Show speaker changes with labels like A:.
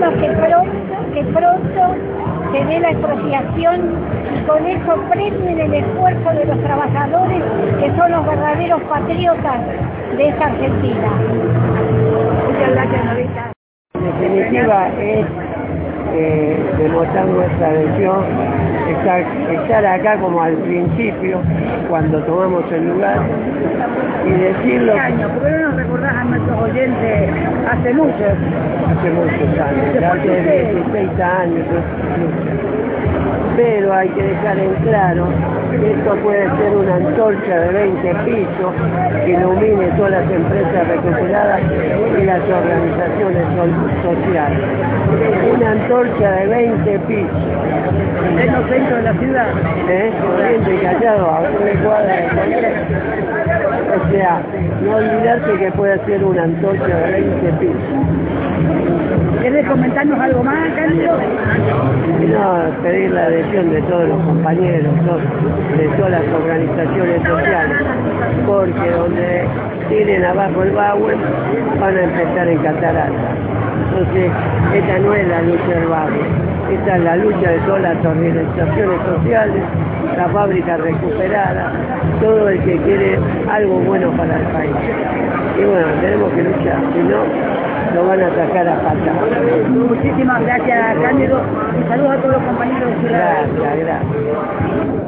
A: esperemos que pronto se dé la expropiación y con eso premien el esfuerzo de los trabajadores que son los verdaderos patriotas de esta Argentina. Muchas gracias, Norita.
B: En definitiva es demostrar nuestra adhesión, estar acá como al principio, cuando tomamos el lugar, y decirlo.
C: ¿Por qué no nos recordás a nuestros oyentes hace muchos
B: años, hace 16 años, pero hay que dejar en claro que esto puede ser una antorcha de 20 pisos que ilumine todas las empresas recuperadas y las organizaciones sociales. Una antorcha de 20 pisos.
C: En los centros de la ciudad.
B: Corriente y Callado, a 3 cuadras de Congreso. O sea, no olvidarse que puede ser una antorcha de 20 pisos.
C: ¿Quieres comentarnos algo más, Cándido?
B: No, pedir la adhesión de todos los compañeros, de todas las organizaciones sociales, porque donde tienen abajo el Bauen van a empezar en catarata. Entonces, esta no es la lucha del barrio, esta es la lucha de todas las organizaciones sociales, la fábrica recuperada, todo el que quiere algo bueno para el país. Y bueno, tenemos que luchar, si no, lo van a sacar a patas.
C: Muchísimas gracias, Cándido. Un saludo a todos los compañeros de Ciudad.
B: Gracias.